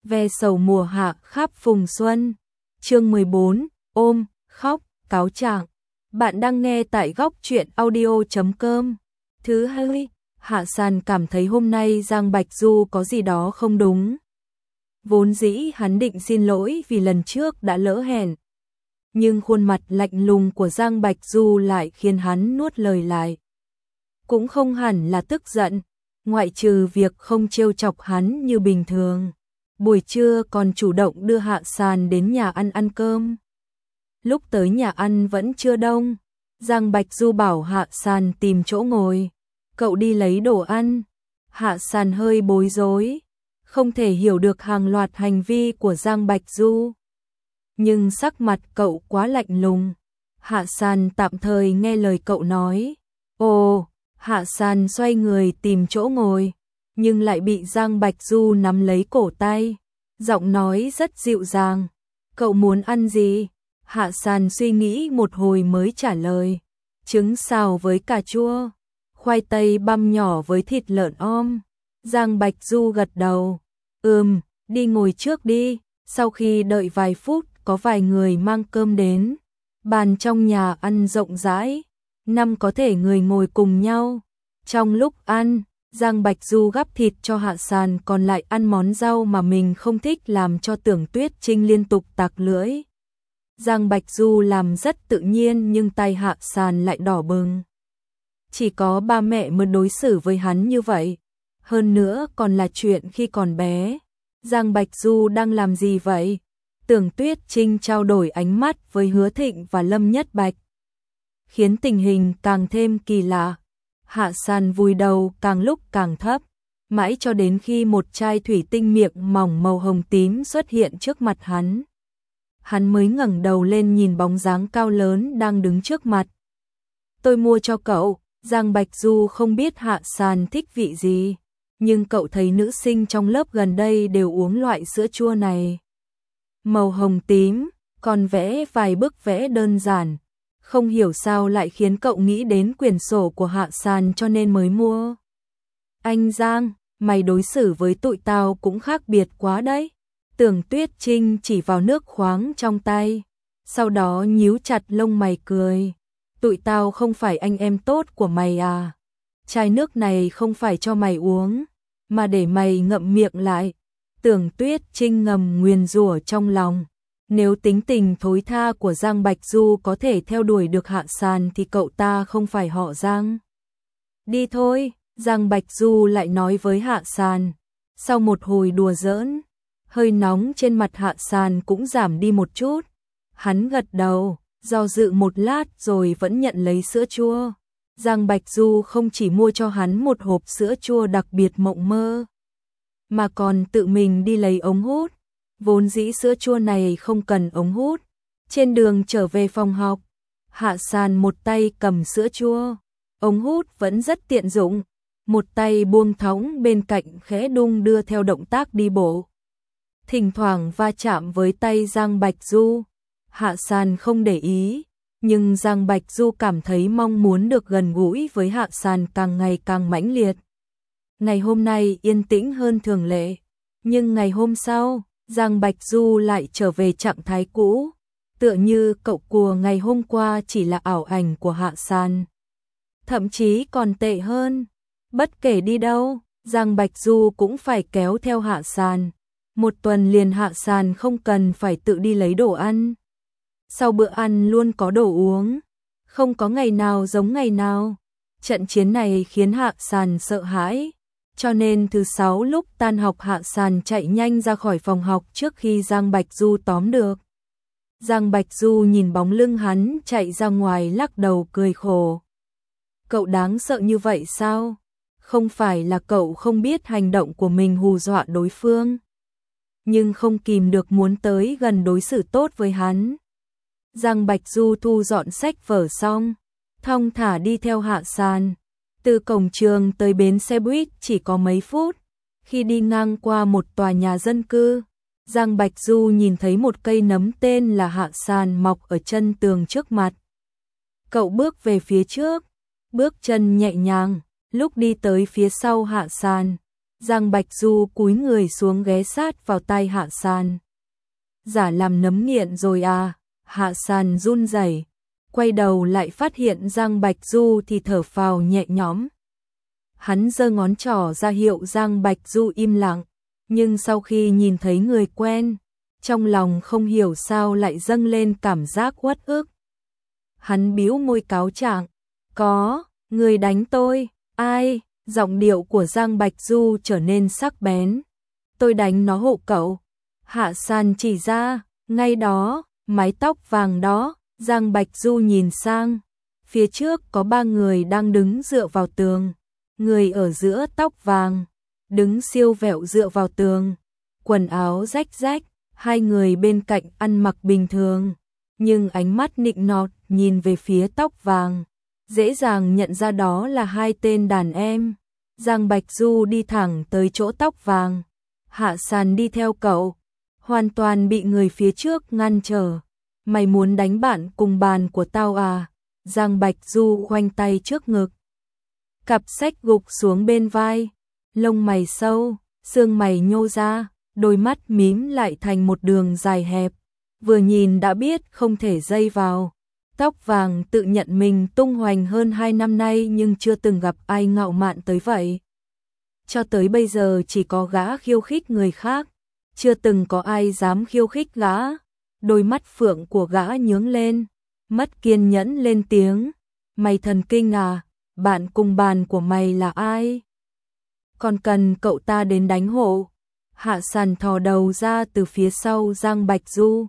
ve sầu mùa hạ khắp phùng xuân. Chương 14, ôm, khóc, cáo trạng. Bạn đang nghe tại góc truyện audio.com. Thứ hai, Hạ Sàn cảm thấy hôm nay Giang Bạch Du có gì đó không đúng. Vốn dĩ hắn định xin lỗi vì lần trước đã lỡ hẹn. Nhưng khuôn mặt lạnh lùng của Giang Bạch Du lại khiến hắn nuốt lời lại. Cũng không hẳn là tức giận, ngoại trừ việc không trêu chọc hắn như bình thường. Buổi trưa còn chủ động đưa Hạ Sàn đến nhà ăn cơm. Lúc tới nhà ăn vẫn chưa đông, Giang Bạch Du bảo Hạ Sàn tìm chỗ ngồi, cậu đi lấy đồ ăn. Hạ Sàn hơi bối rối, không thể hiểu được hàng loạt hành vi của Giang Bạch Du. Nhưng sắc mặt cậu quá lạnh lùng. Hạ Sàn tạm thời nghe lời cậu nói. Ồ, Hạ Sàn xoay người tìm chỗ ngồi, nhưng lại bị Giang Bạch Du nắm lấy cổ tay, giọng nói rất dịu dàng. Cậu muốn ăn gì? Hạ Sàn suy nghĩ một hồi mới trả lời. Trứng xào với cà chua, khoai tây băm nhỏ với thịt lợn om. Giang Bạch Du gật đầu. Đi ngồi trước đi. Sau khi đợi vài phút, có vài người mang cơm đến. Bàn trong nhà ăn rộng rãi, 5 có thể người ngồi cùng nhau. Trong lúc ăn, Giang Bạch Du gắp thịt cho Hạ Sàn, còn lại ăn món rau mà mình không thích, làm cho Tưởng Tuyết Trinh liên tục tạc lưỡi. Giang Bạch Du làm rất tự nhiên nhưng tay Hạ Sàn lại đỏ bừng. Chỉ có ba mẹ mới đối xử với hắn như vậy. Hơn nữa còn là chuyện khi còn bé. Giang Bạch Du đang làm gì vậy? Tưởng Tuyết Trinh trao đổi ánh mắt với Hứa Thịnh và Lâm Nhất Bạch, khiến tình hình càng thêm kỳ lạ. Hạ Sàn vùi đầu càng lúc càng thấp, mãi cho đến khi một chai thủy tinh miệng mỏng màu hồng tím xuất hiện trước mặt hắn. Hắn mới ngẩng đầu lên nhìn bóng dáng cao lớn đang đứng trước mặt. Tôi mua cho cậu. Giang Bạch Du không biết Hạ Sàn thích vị gì, nhưng cậu thấy nữ sinh trong lớp gần đây đều uống loại sữa chua này. Màu hồng tím, còn vẽ vài bức vẽ đơn giản. Không hiểu sao lại khiến cậu nghĩ đến quyển sổ của Hạ Sàn cho nên mới mua. Anh Giang, mày đối xử với tụi tao cũng khác biệt quá đấy. Tưởng Tuyết Trinh chỉ vào nước khoáng trong tay, sau đó nhíu chặt lông mày cười. Tụi tao không phải anh em tốt của mày à? Chai nước này không phải cho mày uống, mà để mày ngậm miệng lại. Tưởng Tuyết Trinh ngầm nguyền rủa trong lòng. Nếu tính tình thối tha của Giang Bạch Du có thể theo đuổi được Hạ Sàn thì cậu ta không phải họ Giang. Đi thôi, Giang Bạch Du lại nói với Hạ Sàn. Sau một hồi đùa giỡn, hơi nóng trên mặt Hạ Sàn cũng giảm đi một chút. Hắn gật đầu, do dự một lát rồi vẫn nhận lấy sữa chua. Giang Bạch Du không chỉ mua cho hắn một hộp sữa chua đặc biệt mộng mơ, mà còn tự mình đi lấy ống hút. Vốn dĩ sữa chua này không cần ống hút. Trên đường trở về phòng học, Hạ Sàn một tay cầm sữa chua, ống hút vẫn rất tiện dụng, một tay buông thõng bên cạnh khẽ đung đưa theo động tác đi bộ. Thỉnh thoảng va chạm với tay Giang Bạch Du. Hạ Sàn không để ý, nhưng Giang Bạch Du cảm thấy mong muốn được gần gũi với Hạ Sàn càng ngày càng mãnh liệt. Ngày hôm nay yên tĩnh hơn thường lệ, nhưng ngày hôm sau, Giang Bạch Du lại trở về trạng thái cũ, tựa như cậu của ngày hôm qua chỉ là ảo ảnh của Hạ Sàn. Thậm chí còn tệ hơn, bất kể đi đâu, Giang Bạch Du cũng phải kéo theo Hạ Sàn. Một tuần liền Hạ Sàn không cần phải tự đi lấy đồ ăn. Sau bữa ăn luôn có đồ uống, không có ngày nào giống ngày nào. Trận chiến này khiến Hạ Sàn sợ hãi, cho nên thứ 6 lúc tan học Hạ Sàn chạy nhanh ra khỏi phòng học trước khi Giang Bạch Du tóm được. Giang Bạch Du nhìn bóng lưng hắn chạy ra ngoài lắc đầu cười khổ. Cậu đáng sợ như vậy sao? Không phải là cậu không biết hành động của mình hù dọa đối phương, nhưng không kìm được muốn tới gần đối xử tốt với hắn. Giang Bạch Du thu dọn sách vở xong, thong thả đi theo Hạ Sàn. Từ cổng trường tới bến xe buýt chỉ có mấy phút. Khi đi ngang qua một tòa nhà dân cư, Giang Bạch Du nhìn thấy một cây nấm tên là Hạ Sàn mọc ở chân tường trước mặt. Cậu bước về phía trước, bước chân nhẹ nhàng, lúc đi tới phía sau Hạ Sàn, Giang Bạch Du cúi người xuống ghé sát vào tai Hạ San. Giả làm nấm nghiện rồi à? Hạ San run rẩy, quay đầu lại phát hiện Giang Bạch Du thì thở phào nhẹ nhõm. Hắn giơ ngón trỏ ra hiệu Giang Bạch Du im lặng, nhưng sau khi nhìn thấy người quen, trong lòng không hiểu sao lại dâng lên cảm giác uất ức. Hắn bĩu môi cáo trạng, có, người đánh tôi, ai? Giọng điệu của Giang Bạch Du trở nên sắc bén. Tôi đánh nó hộ cậu. Hạ San chỉ ra, ngay đó, mái tóc vàng đó. Giang Bạch Du nhìn sang, phía trước có 3 người đang đứng dựa vào tường. Người ở giữa tóc vàng, đứng siêu vẹo dựa vào tường, quần áo rách rách, 2 người bên cạnh ăn mặc bình thường, nhưng ánh mắt nịnh nọt nhìn về phía tóc vàng, dễ dàng nhận ra đó là 2 tên đàn em. Giang Bạch Du đi thẳng tới chỗ tóc vàng, Hạ San đi theo cậu, hoàn toàn bị người phía trước ngăn trở. Mày muốn đánh bạn cùng bàn của tao à? Giang Bạch Du khoanh tay trước ngực, cặp sách gục xuống bên vai, lông mày sâu, xương mày nhô ra, đôi mắt mím lại thành một đường dài hẹp, vừa nhìn đã biết không thể dây vào. Tóc vàng tự nhận mình tung hoành hơn 2 năm nay nhưng chưa từng gặp ai ngạo mạn tới vậy. Cho tới bây giờ chỉ có gã khiêu khích người khác, chưa từng có ai dám khiêu khích gã. Đôi mắt phượng của gã nhướng lên, mất kiên nhẫn lên tiếng, mày thần kinh à, bạn cùng bàn của mày là ai? Còn cần cậu ta đến đánh hộ? Hạ San thò đầu ra từ phía sau Giang Bạch Du,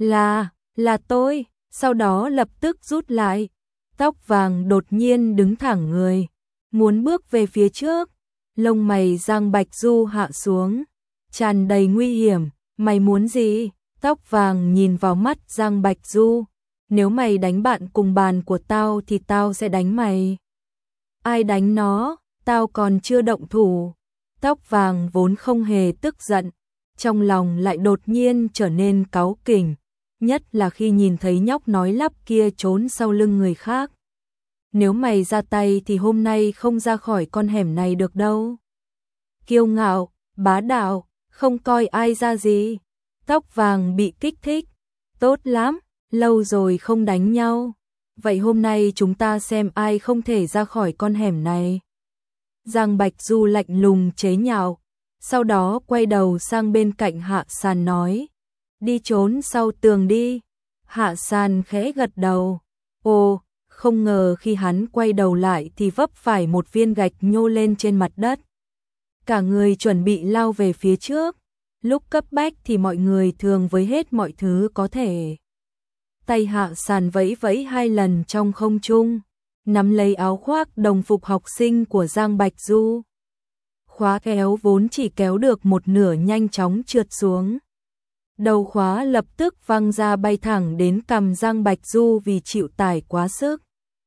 là tôi, sau đó lập tức rút lại. Tóc vàng đột nhiên đứng thẳng người, muốn bước về phía trước, lông mày Giang Bạch Du hạ xuống, tràn đầy nguy hiểm, mày muốn gì? Tóc vàng nhìn vào mắt Giang Bạch Du, nếu mày đánh bạn cùng bàn của tao thì tao sẽ đánh mày. Ai đánh nó, tao còn chưa động thủ. Tóc vàng vốn không hề tức giận, trong lòng lại đột nhiên trở nên cáu kỉnh, nhất là khi nhìn thấy nhóc nói lắp kia trốn sau lưng người khác. Nếu mày ra tay thì hôm nay không ra khỏi con hẻm này được đâu. Kiêu ngạo, bá đạo, không coi ai ra gì. Tóc vàng bị kích thích, tốt lắm, lâu rồi không đánh nhau. Vậy hôm nay chúng ta xem ai không thể ra khỏi con hẻm này. Giang Bạch Du lạnh lùng chế nhạo, sau đó quay đầu sang bên cạnh Hạ San nói, đi trốn sau tường đi. Hạ San khẽ gật đầu, ồ, không ngờ khi hắn quay đầu lại thì vấp phải một viên gạch nhô lên trên mặt đất. Cả người chuẩn bị lao về phía trước, lúc cấp bách thì mọi người thường với hết mọi thứ có thể. Tay Hạ San vẫy vẫy 2 lần trong không trung, nắm lấy áo khoác đồng phục học sinh của Giang Bạch Du. Khóa kéo vốn chỉ kéo được một nửa nhanh chóng trượt xuống. Đầu khóa lập tức văng ra bay thẳng đến cằm Giang Bạch Du vì chịu tải quá sức.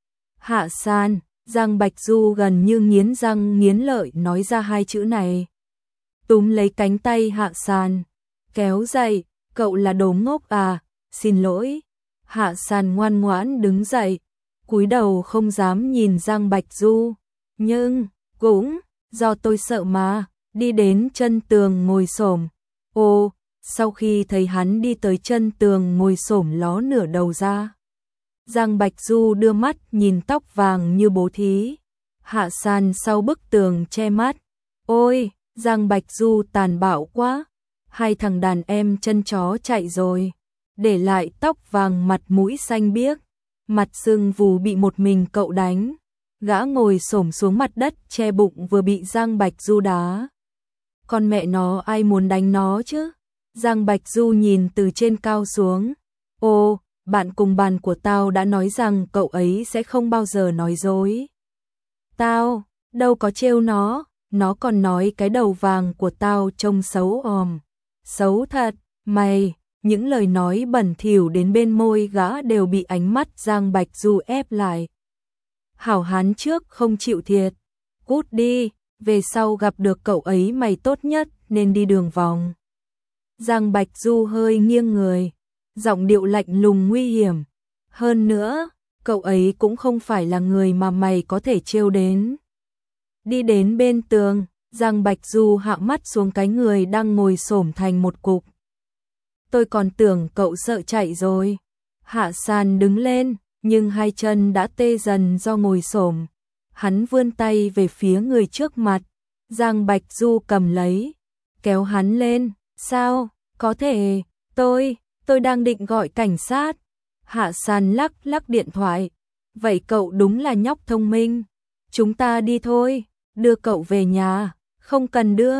Hạ San, Giang Bạch Du gần như nghiến răng nghiến lợi nói ra 2 chữ này. Túm lấy cánh tay Hạ San, kéo dậy, cậu là đồ ngốc à, xin lỗi. Hạ San ngoan ngoãn đứng dậy, cúi đầu không dám nhìn Giang Bạch Du, nhưng cũng do tôi sợ mà, đi đến chân tường ngồi xổm. Ô, sau khi thấy hắn đi tới chân tường ngồi xổm ló nửa đầu ra, Giang Bạch Du đưa mắt nhìn tóc vàng như bố thí. Hạ San sau bức tường che mắt, ôi, Giang Bạch Du tàn bạo quá, 2 thằng đàn em chân chó chạy rồi, để lại tóc vàng mặt mũi xanh biếc, mặt sưng vù bị một mình cậu đánh. Gã ngồi xổm xuống mặt đất che bụng vừa bị Giang Bạch Du đá. Con mẹ nó ai muốn đánh nó chứ? Giang Bạch Du nhìn từ trên cao xuống. Ô, bạn cùng bàn của tao đã nói rằng cậu ấy sẽ không bao giờ nói dối. Tao, đâu có trêu nó còn nói cái đầu vàng của tao trông xấu òm. Xấu thật, mày, những lời nói bẩn thỉu đến bên môi gã đều bị ánh mắt Giang Bạch Du ép lại. Hảo hán trước không chịu thiệt, cút đi, về sau gặp được cậu ấy mày tốt nhất nên đi đường vòng. Giang Bạch Du hơi nghiêng người, giọng điệu lạnh lùng nguy hiểm. Hơn nữa, cậu ấy cũng không phải là người mà mày có thể trêu đến. Đi đến bên tường, Giang Bạch Du hạ mắt xuống cái người đang ngồi xổm thành một cục. Tôi còn tưởng cậu sợ chạy rồi. Hạ San đứng lên, nhưng hai chân đã tê dần do ngồi xổm. Hắn vươn tay về phía người trước mặt. Giang Bạch Du cầm lấy, kéo hắn lên. Sao, có thể, tôi đang định gọi cảnh sát. Hạ San lắc lắc điện thoại. Vậy cậu đúng là nhóc thông minh. Chúng ta đi thôi, đưa cậu về nhà. Không cần đưa,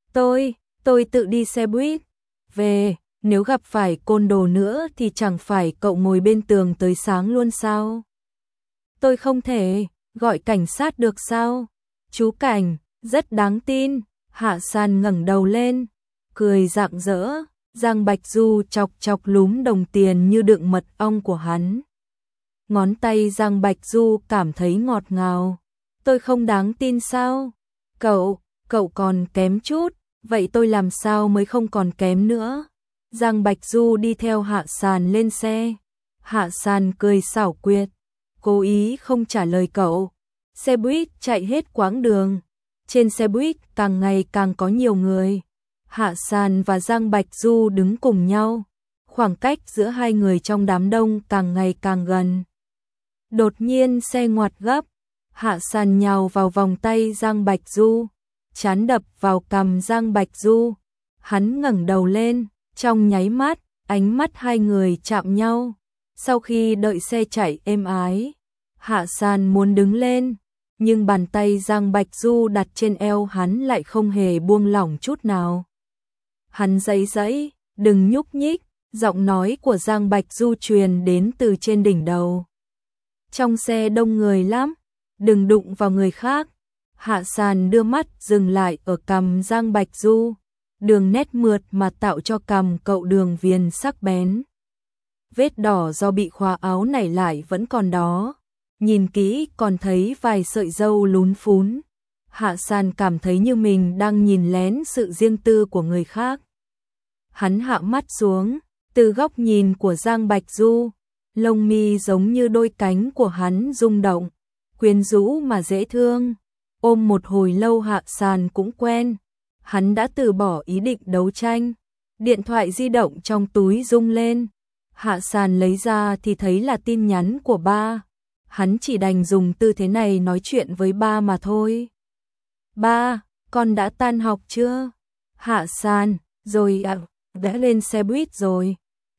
tôi tự đi xe buýt. Về, nếu gặp phải côn đồ nữa thì chẳng phải cậu ngồi bên tường tới sáng luôn sao? Tôi không thể, gọi cảnh sát được sao? Chú Cảnh, rất đáng tin. Hạ San ngẩng đầu lên, cười rạng rỡ. Giang Bạch Du chọc chọc lúm đồng tiền như đựng mật ong của hắn. Ngón tay Giang Bạch Du cảm thấy ngọt ngào. Tôi không đáng tin sao? Cậu còn kém chút, vậy tôi làm sao mới không còn kém nữa? Giang Bạch Du đi theo Hạ San lên xe. Hạ San cười xảo quyệt, cố ý không trả lời cậu. Xe buýt chạy hết quãng đường. Trên xe buýt càng ngày càng có nhiều người. Hạ San và Giang Bạch Du đứng cùng nhau. Khoảng cách giữa hai người trong đám đông càng ngày càng gần. Đột nhiên xe ngoặt gấp. Hạ San nhào vào vòng tay Giang Bạch Du, trán đập vào cằm Giang Bạch Du. Hắn ngẩng đầu lên, trong nháy mắt, ánh mắt hai người chạm nhau. Sau khi đợi xe chạy êm ái, Hạ San muốn đứng lên, nhưng bàn tay Giang Bạch Du đặt trên eo hắn lại không hề buông lỏng chút nào. Hắn giãy giãy, đừng nhúc nhích, giọng nói của Giang Bạch Du truyền đến từ trên đỉnh đầu. Trong xe đông người lắm, đừng đụng vào người khác. Hạ San đưa mắt dừng lại ở cằm Giang Bạch Du, đường nét mượt mà tạo cho cằm cậu đường viền sắc bén. Vết đỏ do bị khóa áo nảy lại vẫn còn đó, nhìn kỹ còn thấy vài sợi râu lún phún. Hạ San cảm thấy như mình đang nhìn lén sự riêng tư của người khác. Hắn hạ mắt xuống, từ góc nhìn của Giang Bạch Du, lông mi giống như đôi cánh của hắn rung động, quyến rũ mà dễ thương. Ôm một hồi lâu Hạ San cũng quen. Hắn đã từ bỏ ý định đấu tranh. Điện thoại di động trong túi rung lên. Hạ San lấy ra thì thấy là tin nhắn của ba. Hắn chỉ đành dùng tư thế này nói chuyện với ba mà thôi. Ba, con đã tan học chưa? Hạ San, rồi ạ, đã lên xe buýt rồi.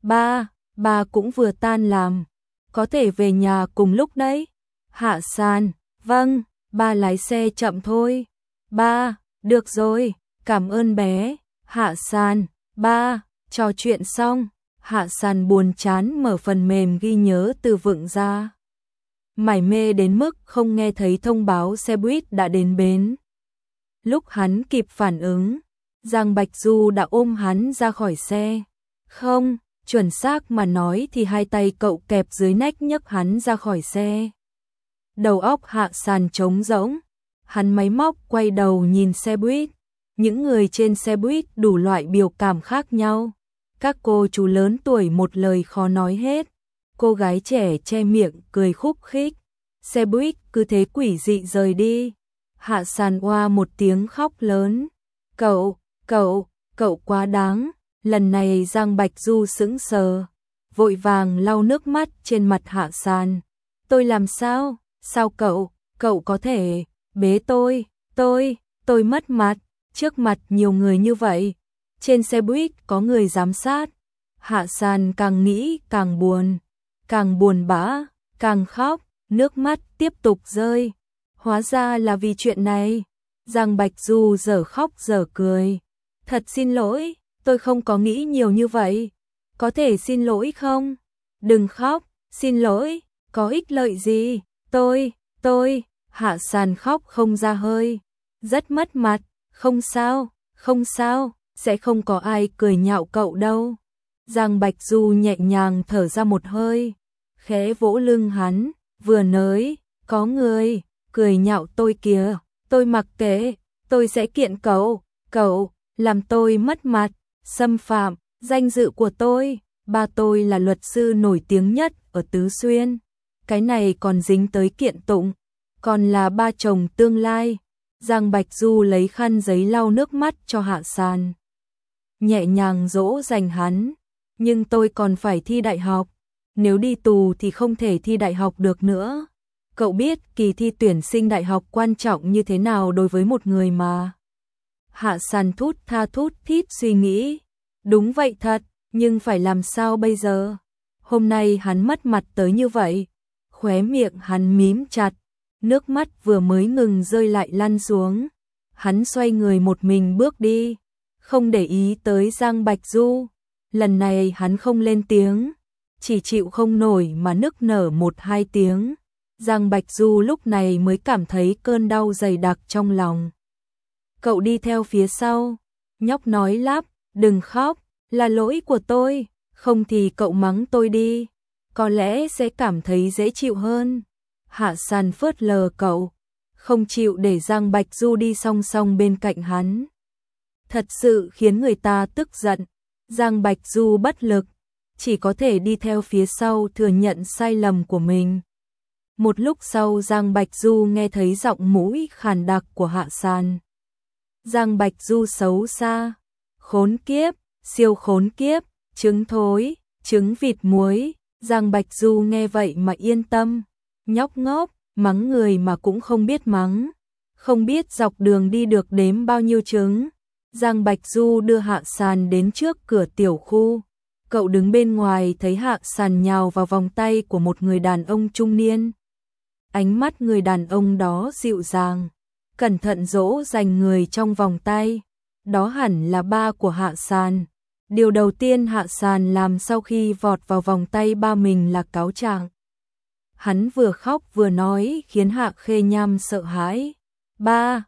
Ba cũng vừa tan làm. Có thể về nhà cùng lúc đấy. Hạ San, vâng, ba lái xe chậm thôi. Ba, được rồi, cảm ơn bé. Hạ San, ba, trò chuyện xong. Hạ San buồn chán mở phần mềm ghi nhớ từ vựng ra. Mải mê đến mức không nghe thấy thông báo xe buýt đã đến bến. Lúc hắn kịp phản ứng, Giang Bạch Du đã ôm hắn ra khỏi xe. Không, chuẩn xác mà nói thì hai tay cậu kẹp dưới nách nhấc hắn ra khỏi xe. Đầu óc Hạ San trống rỗng, hắn máy móc quay đầu nhìn xe buýt. Những người trên xe buýt đủ loại biểu cảm khác nhau. Các cô chú lớn tuổi một lời khó nói hết. Cô gái trẻ che miệng cười khúc khích. Xe buýt cứ thế quỷ dị rời đi. Hạ San oa một tiếng khóc lớn. Cậu quá đáng. Lần này Giang Bạch Du sững sờ, vội vàng lau nước mắt trên mặt Hạ San. Tôi làm sao? Sao cậu có thể bế tôi mất mặt, trước mặt nhiều người như vậy. Trên xe buýt có người giám sát. Hạ San càng nghĩ càng buồn bã, càng khóc, nước mắt tiếp tục rơi. Hóa ra là vì chuyện này. Giang Bạch Du dở khóc dở cười. Thật xin lỗi, tôi không có nghĩ nhiều như vậy. Có thể xin lỗi không? Đừng khóc, xin lỗi, có ích lợi gì? Tôi, Hạ San khóc không ra hơi. Rất mất mặt, không sao, sẽ không có ai cười nhạo cậu đâu. Giang Bạch Du nhẹ nhàng thở ra một hơi, khẽ vỗ lưng hắn, vừa nói, có người cười nhạo tôi kìa, tôi mặc kệ, tôi sẽ kiện cậu làm tôi mất mặt, xâm phạm danh dự của tôi. Ba tôi là luật sư nổi tiếng nhất ở Tứ Xuyên, cái này còn dính tới kiện tụng, còn là ba chồng tương lai. Giang Bạch Du lấy khăn giấy lau nước mắt cho Hạ San. Nhẹ nhàng dỗ dành hắn. Nhưng tôi còn phải thi đại học. Nếu đi tù thì không thể thi đại học được nữa. Cậu biết kỳ thi tuyển sinh đại học quan trọng như thế nào đối với một người mà. Hạ San thút thít suy nghĩ. Đúng vậy thật, nhưng phải làm sao bây giờ? Hôm nay hắn mất mặt tới như vậy. Khóe miệng hắn mím chặt. Nước mắt vừa mới ngừng rơi lại lăn xuống. Hắn xoay người một mình bước đi. Không để ý tới Giang Bạch Du. Lần này hắn không lên tiếng. Chỉ chịu không nổi mà nức nở 1-2 tiếng. Giang Bạch Du lúc này mới cảm thấy cơn đau dày đặc trong lòng. Cậu đi theo phía sau. Nhóc nói lắp, đừng khóc, là lỗi của tôi, không thì cậu mắng tôi đi. Có lẽ sẽ cảm thấy dễ chịu hơn. Hạ San phớt lờ cậu, không chịu để Giang Bạch Du đi song song bên cạnh hắn. Thật sự khiến người ta tức giận. Giang Bạch Du bất lực, chỉ có thể đi theo phía sau thừa nhận sai lầm của mình. Một lúc sau Giang Bạch Du nghe thấy giọng mũi khàn đặc của Hạ San. Giang Bạch Du xấu xa, khốn kiếp, siêu khốn kiếp, trứng thối, trứng vịt muối. Giang Bạch Du nghe vậy mà yên tâm. Nhóc ngốc, mắng người mà cũng không biết mắng. Không biết dọc đường đi được đếm bao nhiêu trứng. Giang Bạch Du đưa Hạ San đến trước cửa tiểu khu. Cậu đứng bên ngoài thấy Hạ San nhào vào vòng tay của một người đàn ông trung niên. Ánh mắt người đàn ông đó dịu dàng, cẩn thận dỗ dành người trong vòng tay. Đó hẳn là ba của Hạ San. Điều đầu tiên Hạ San làm sau khi vọt vào vòng tay ba mình là cáo trạng. Hắn vừa khóc vừa nói khiến Hạ Khê Nham sợ hãi. Ba,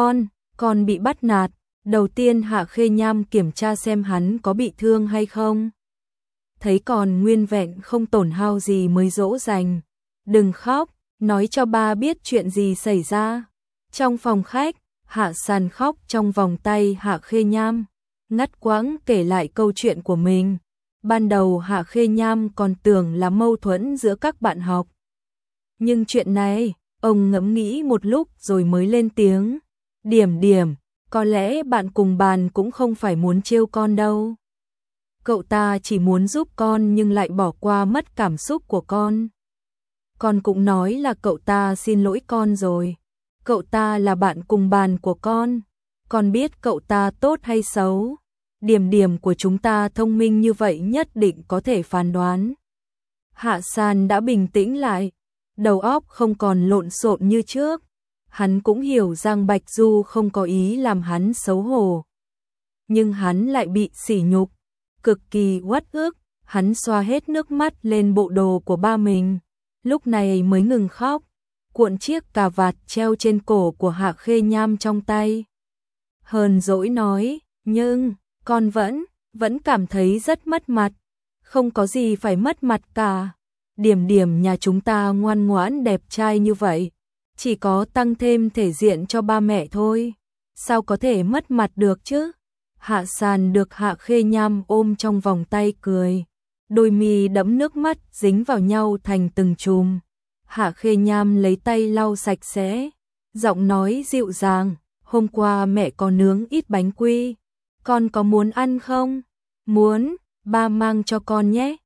con bị bắt nạt. Đầu tiên Hạ Khê Nham kiểm tra xem hắn có bị thương hay không. Thấy còn nguyên vẹn không tổn hao gì mới dỗ dành. Đừng khóc, nói cho ba biết chuyện gì xảy ra. Trong phòng khách, Hạ San khóc trong vòng tay Hạ Khê Nham, ngắt quãng kể lại câu chuyện của mình. Ban đầu Hạ Khê Nham còn tưởng là mâu thuẫn giữa các bạn học. Nhưng chuyện này, ông ngẫm nghĩ một lúc rồi mới lên tiếng. Điểm, có lẽ bạn cùng bàn cũng không phải muốn trêu con đâu. Cậu ta chỉ muốn giúp con nhưng lại bỏ qua mất cảm xúc của con. Con cũng nói là cậu ta xin lỗi con rồi. Cậu ta là bạn cùng bàn của con biết cậu ta tốt hay xấu. Điểm của chúng ta thông minh như vậy nhất định có thể phán đoán. Hạ San đã bình tĩnh lại, đầu óc không còn lộn xộn như trước. Hắn cũng hiểu Giang Bạch Du không có ý làm hắn xấu hổ. Nhưng hắn lại bị sỉ nhục, cực kỳ uất ức. Hắn xoa hết nước mắt lên bộ đồ của ba mình. Lúc này mới ngừng khóc, cuộn chiếc cà vạt treo trên cổ của Hạ Khê Nham trong tay. Hờn dỗi nói, nhưng con vẫn cảm thấy rất mất mặt. Không có gì phải mất mặt cả. Điểm nhà chúng ta ngoan ngoãn đẹp trai như vậy, chỉ có tăng thêm thể diện cho ba mẹ thôi. Sao có thể mất mặt được chứ? Hạ San được Hạ Khê Nham ôm trong vòng tay cười. Đôi mi đẫm nước mắt dính vào nhau thành từng chùm. Hạ Khê Nham lấy tay lau sạch sẽ, giọng nói dịu dàng, hôm qua mẹ có nướng ít bánh quy, con có muốn ăn không? Muốn, ba mang cho con nhé.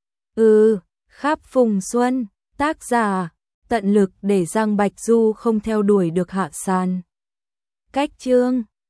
Kháp Phùng Xuân, tác giả, tận lực để Giang Bạch Du không theo đuổi được Hạ San. Cách chương